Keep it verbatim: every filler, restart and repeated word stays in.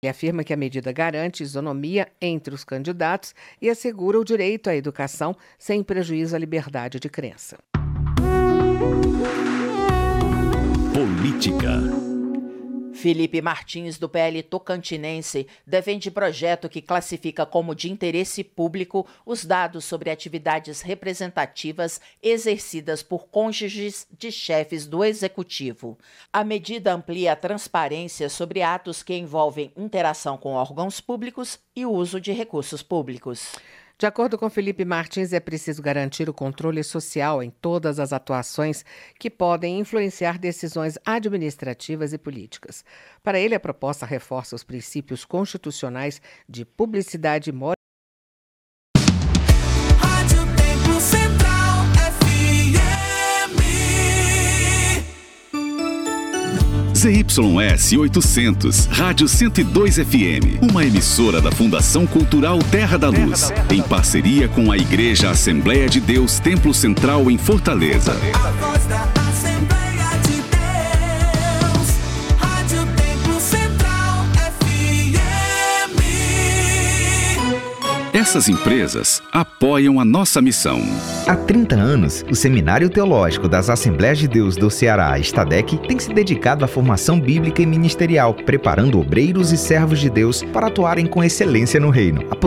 Ele afirma que a medida garante isonomia entre os candidatos e assegura o direito à educação sem prejuízo à liberdade de crença. Política. Felipe Martins, do P L Tocantinense, defende projeto que classifica como de interesse público os dados sobre atividades representativas exercidas por cônjuges de chefes do Executivo. A medida amplia a transparência sobre atos que envolvem interação com órgãos públicos e o uso de recursos públicos. De acordo com Felipe Martins, é preciso garantir o controle social em todas as atuações que podem influenciar decisões administrativas e políticas. Para ele, a proposta reforça os princípios constitucionais de publicidade e moral. Z Y S oitocentos, Rádio cento e dois F M, uma emissora da Fundação Cultural Terra da Luz, em parceria com a Igreja Assembleia de Deus Templo Central em Fortaleza. A voz da Assembleia de Deus, Rádio Templo Central F M. Essas empresas apoiam a nossa missão. Há trinta anos, o Seminário Teológico das Assembleias de Deus do Ceará, Estadec, tem se dedicado à formação bíblica e ministerial, preparando obreiros e servos de Deus para atuarem com excelência no reino.